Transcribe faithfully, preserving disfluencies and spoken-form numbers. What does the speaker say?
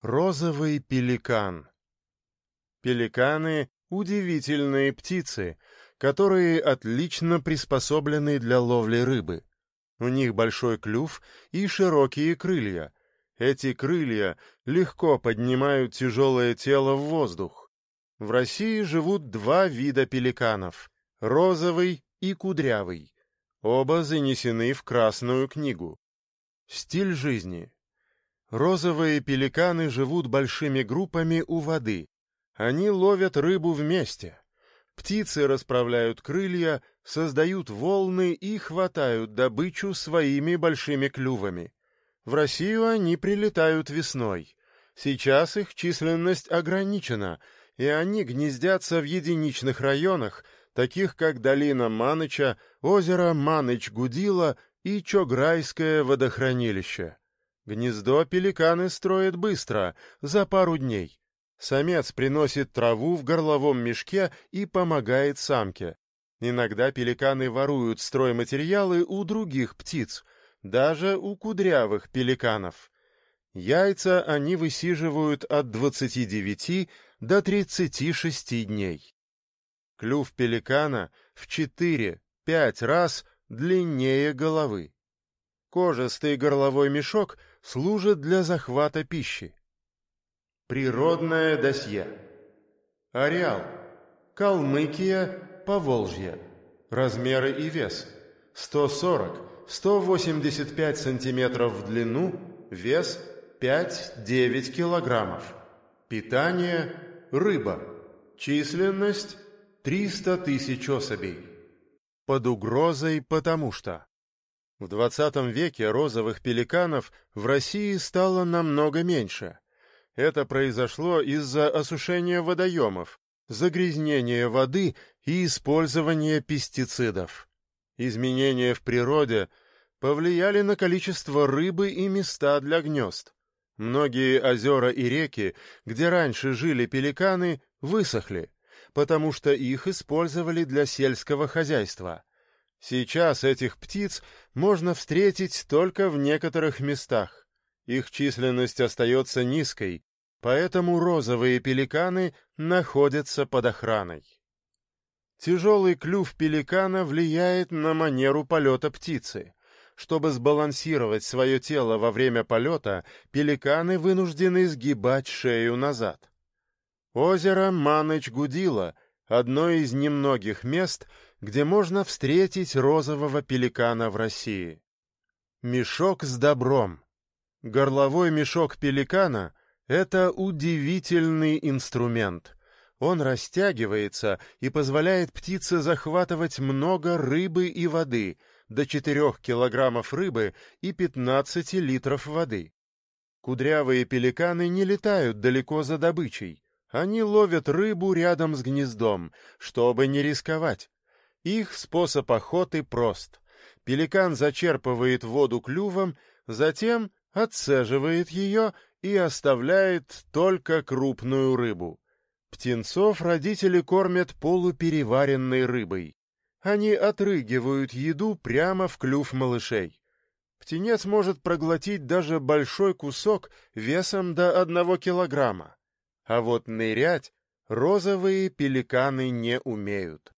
Розовый пеликан. Пеликаны — удивительные птицы, которые отлично приспособлены для ловли рыбы. У них большой клюв и широкие крылья. Эти крылья легко поднимают тяжелое тело в воздух. В России живут два вида пеликанов — розовый и кудрявый. Оба занесены в Красную книгу. Стиль жизни. Розовые пеликаны живут большими группами у воды. Они ловят рыбу вместе. Птицы расправляют крылья, создают волны и хватают добычу своими большими клювами. В Россию они прилетают весной. Сейчас их численность ограничена, и они гнездятся в единичных районах, таких как долина Маныча, озеро Маныч-Гудило и Чограйское водохранилище. Гнездо пеликаны строят быстро, за пару дней. Самец приносит траву в горловом мешке и помогает самке. Иногда пеликаны воруют стройматериалы у других птиц, даже у кудрявых пеликанов. Яйца они высиживают от двадцати девяти до тридцати шести дней. Клюв пеликана в четыре-пять раз длиннее головы. Кожистый горловой мешок служит для захвата пищи. Природное досье. Ареал. Калмыкия, Поволжье. Размеры и вес. сто сорок — сто восемьдесят пять сантиметров в длину, вес пять-девять килограммов. Питание – рыба. Численность – триста тысяч особей. Под угрозой потому что. В двадцатом веке розовых пеликанов в России стало намного меньше. Это произошло из-за осушения водоемов, загрязнения воды и использования пестицидов. Изменения в природе повлияли на количество рыбы и места для гнезд. Многие озера и реки, где раньше жили пеликаны, высохли, потому что их использовали для сельского хозяйства. Сейчас этих птиц можно встретить только в некоторых местах. Их численность остается низкой, поэтому розовые пеликаны находятся под охраной. Тяжелый клюв пеликана влияет на манеру полета птицы. Чтобы сбалансировать свое тело во время полета, пеликаны вынуждены сгибать шею назад. Озеро Маныч-Гудило — одно из немногих мест, где можно встретить розового пеликана в России. Мешок с добром. Горловой мешок пеликана — это удивительный инструмент. Он растягивается и позволяет птице захватывать много рыбы и воды, до четырёх килограммов рыбы и пятнадцати литров воды. Кудрявые пеликаны не летают далеко за добычей. Они ловят рыбу рядом с гнездом, чтобы не рисковать. Их способ охоты прост. Пеликан зачерпывает воду клювом, затем отцеживает ее и оставляет только крупную рыбу. Птенцов родители кормят полупереваренной рыбой. Они отрыгивают еду прямо в клюв малышей. Птенец может проглотить даже большой кусок весом до одного килограмма. А вот нырять розовые пеликаны не умеют.